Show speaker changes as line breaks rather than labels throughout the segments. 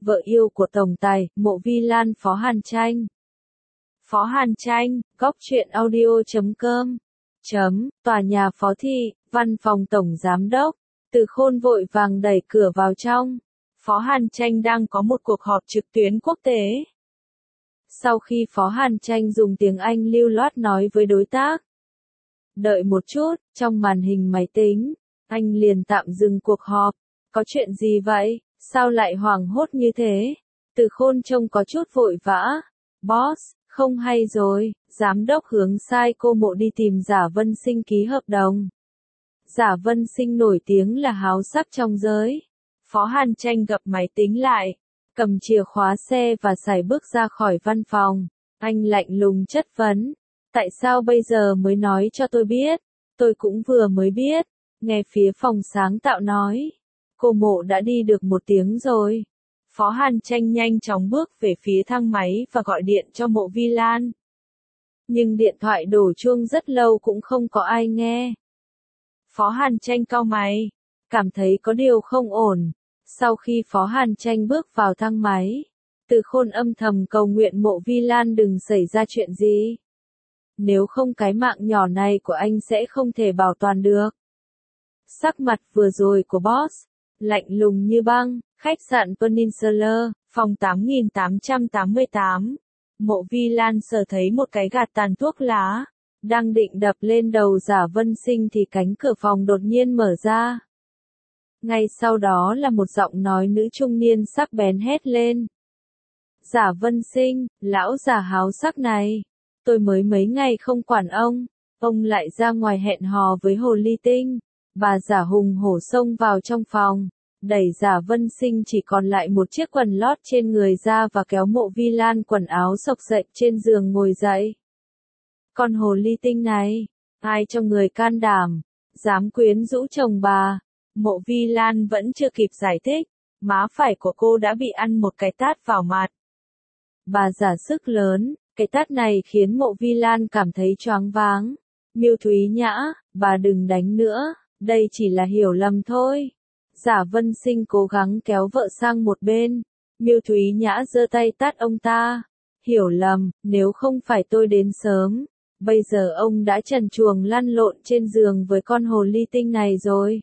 vợ yêu của tổng tài, Mộ Vi Lan Phó Hàn Tranh. Phó Hàn Tranh, góc truyện audio.com. Tòa nhà Phó Thị, văn phòng tổng giám đốc. Từ Khôn vội vàng đẩy cửa vào trong. Phó Hàn Tranh đang có một cuộc họp trực tuyến quốc tế. Sau khi Phó Hàn Tranh dùng tiếng Anh lưu loát nói với đối tác. Đợi một chút, trong màn hình máy tính, anh liền tạm dừng cuộc họp. Có chuyện gì vậy? Sao lại hoảng hốt như thế? Từ Khôn trông có chút vội vã. Boss, không hay rồi, giám đốc hướng sai cô Mộ đi tìm Giả Vân Sinh ký hợp đồng. Giả Vân Sinh nổi tiếng là háo sắc trong giới. Phó Hàn Tranh gập máy tính lại, cầm chìa khóa xe và sải bước ra khỏi văn phòng. Anh lạnh lùng chất vấn. Tại sao bây giờ mới nói cho tôi biết? Tôi cũng vừa mới biết. Nghe phía phòng sáng tạo nói. Cô Mộ đã đi được 1 tiếng rồi. Phó Hàn Tranh nhanh chóng bước về phía thang máy và gọi điện cho Mộ Vi Lan. Nhưng điện thoại đổ chuông rất lâu cũng không có ai nghe. Phó Hàn Tranh cau mày, cảm thấy có điều không ổn. Sau khi Phó Hàn Tranh bước vào thang máy, Từ Khôn âm thầm cầu nguyện Mộ Vi Lan đừng xảy ra chuyện gì. Nếu không cái mạng nhỏ này của anh sẽ không thể bảo toàn được. Sắc mặt vừa rồi của boss, lạnh lùng như băng. Khách sạn Peninsula, phòng 8888. Mộ Vi Lan sờ thấy một cái gạt tàn thuốc lá. Đang định đập lên đầu Giả Vân Sinh thì cánh cửa phòng đột nhiên mở ra. Ngay sau đó là một giọng nói nữ trung niên sắc bén hét lên. Giả Vân Sinh, lão già háo sắc này. Tôi mới mấy ngày không quản ông lại ra ngoài hẹn hò với Hồ Ly Tinh. Bà Giả hùng hổ xông vào trong phòng. Đẩy Giả Vân Sinh chỉ còn lại một chiếc quần lót trên người ra và kéo Mộ Vi Lan quần áo xộc xệch trên giường ngồi dậy. Con Hồ Ly Tinh này, ai cho người can đảm, dám quyến rũ chồng bà? Mộ Vi Lan vẫn chưa kịp giải thích, má phải của cô đã bị ăn một cái tát vào mặt. Bà giả sức lớn, cái tát này khiến Mộ Vi Lan cảm thấy choáng váng. Miêu Thúy Nhã, bà đừng đánh nữa, đây chỉ là hiểu lầm thôi. Giả Vân Sinh cố gắng kéo vợ sang một bên. Miêu Thúy Nhã giơ tay tát ông ta. Hiểu lầm, nếu không phải tôi đến sớm, bây giờ ông đã trần truồng lăn lộn trên giường với con Hồ Ly Tinh này rồi.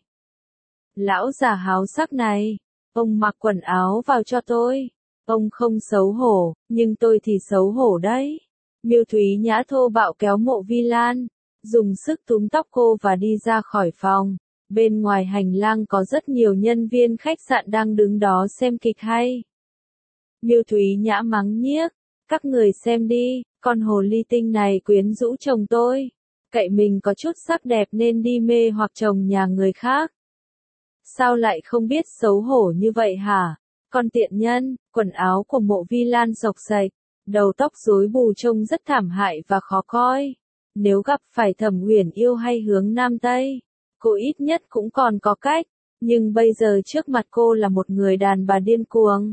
Lão già háo sắc này, ông mặc quần áo vào cho tôi. Ông không xấu hổ, nhưng tôi thì xấu hổ đấy. Miêu Thúy Nhã thô bạo kéo Mộ Vi Lan, dùng sức túm tóc cô và đi ra khỏi phòng. Bên ngoài hành lang có rất nhiều nhân viên khách sạn đang đứng đó xem kịch hay. Miêu Thúy Nhã mắng nhiếc, các người xem đi, con Hồ Ly Tinh này quyến rũ chồng tôi. Cậy mình có chút sắc đẹp nên đi mê hoặc chồng nhà người khác. Sao lại không biết xấu hổ như vậy hả? Con tiện nhân, quần áo của Mộ Vi Lan xộc xệch, đầu tóc rối bù trông rất thảm hại và khó coi. Nếu gặp phải Thẩm Uyển Yêu hay Hướng Nam Tây, cô ít nhất cũng còn có cách, nhưng bây giờ trước mặt cô là một người đàn bà điên cuồng.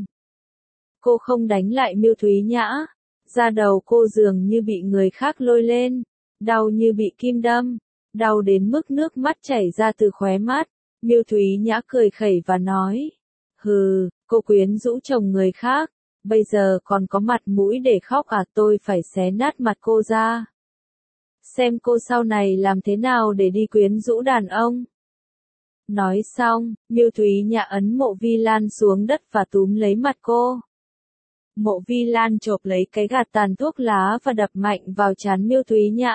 Cô không đánh lại Miêu Thúy Nhã, da đầu cô dường như bị người khác lôi lên, đau như bị kim đâm, đau đến mức nước mắt chảy ra từ khóe mắt. Miêu Thúy Nhã cười khẩy và nói, hừ, cô quyến rũ chồng người khác, bây giờ còn có mặt mũi để khóc à? Tôi phải xé nát mặt cô ra. Xem cô sau này làm thế nào để đi quyến rũ đàn ông. Nói xong, Miêu Thúy Nhã ấn Mộ Vi Lan xuống đất và túm lấy mặt cô. Mộ Vi Lan chộp lấy cái gạt tàn thuốc lá và đập mạnh vào trán Miêu Thúy Nhã.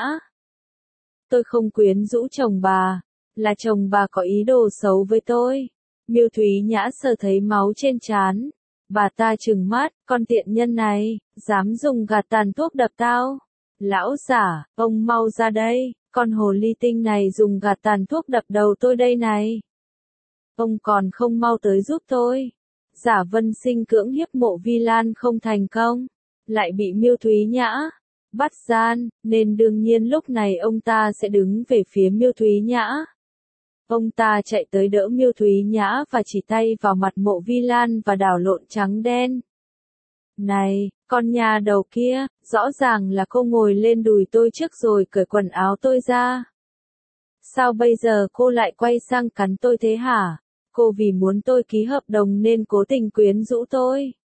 Tôi không quyến rũ chồng bà, là chồng bà có ý đồ xấu với tôi. Miêu Thúy Nhã sờ thấy máu trên trán. Bà ta trừng mắt, con tiện nhân này, dám dùng gạt tàn thuốc đập tao. Lão giả, ông mau ra đây, con Hồ Ly Tinh này dùng gạt tàn thuốc đập đầu tôi đây này. Ông còn không mau tới giúp tôi. Giả Vân Sinh cưỡng hiếp Mộ Vi Lan không thành công, lại bị Miêu Thúy Nhã bắt gian, nên đương nhiên lúc này ông ta sẽ đứng về phía Miêu Thúy Nhã. Ông ta chạy tới đỡ Miêu Thúy Nhã và chỉ tay vào mặt Mộ Vi Lan và đảo lộn trắng đen. Này, con nhà đầu kia, rõ ràng là cô ngồi lên đùi tôi trước rồi cởi quần áo tôi ra. Sao bây giờ cô lại quay sang cắn tôi thế hả? Cô vì muốn tôi ký hợp đồng nên cố tình quyến rũ tôi.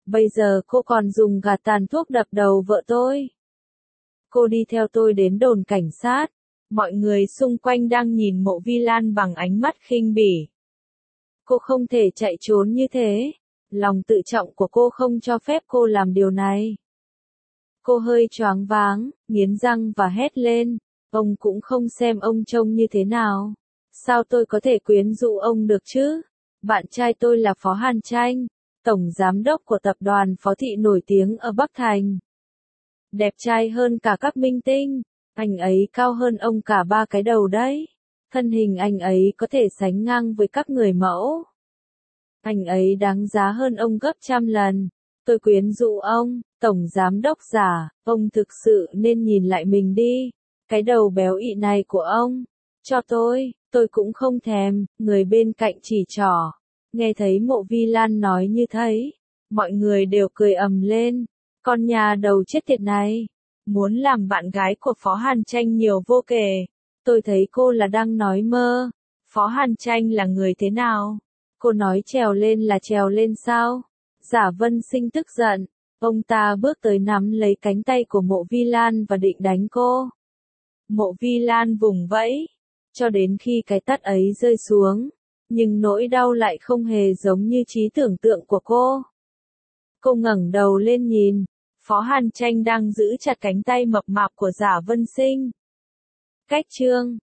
Bây giờ cô còn dùng cả tàn thuốc đập đầu vợ tôi. Cô đi theo tôi đến đồn cảnh sát. Mọi người xung quanh đang nhìn Mộ Vi Lan bằng ánh mắt khinh bỉ. Cô không thể chạy trốn như thế. Lòng tự trọng của cô không cho phép cô làm điều này. Cô hơi choáng váng, nghiến răng và hét lên. Ông cũng không xem ông trông như thế nào. Sao tôi có thể quyến rũ ông được chứ? Bạn trai tôi là Phó Hàn Tranh, tổng giám đốc của tập đoàn Phó Thị nổi tiếng ở Bắc Thành. Đẹp trai hơn cả các minh tinh. Anh ấy cao hơn ông cả 3 cái đầu đấy. Thân hình anh ấy có thể sánh ngang với các người mẫu. Anh ấy đáng giá hơn ông gấp trăm lần. Tôi quyến rũ ông, tổng giám đốc giả, ông thực sự nên nhìn lại mình đi. Cái đầu béo ị này của ông. Cho tôi cũng không thèm, người bên cạnh chỉ trỏ. Nghe thấy Mộ Vi Lan nói như thế, mọi người đều cười ầm lên. Con nhà đầu chết tiệt này, muốn làm bạn gái của Phó Hàn Tranh nhiều vô kể. Tôi thấy cô là đang nói mơ. Phó Hàn Tranh là người thế nào? Cô nói trèo lên là trèo lên sao? Giả Vân Sinh tức giận. Ông ta bước tới nắm lấy cánh tay của Mộ Vi Lan và định đánh cô. Mộ Vi Lan vùng vẫy, cho đến khi cái tát ấy rơi xuống. Nhưng nỗi đau lại không hề giống như trí tưởng tượng của cô. Cô ngẩng đầu lên nhìn. Phó Hàn Tranh đang giữ chặt cánh tay mập mạp của Giả Vân Sinh. Cách chương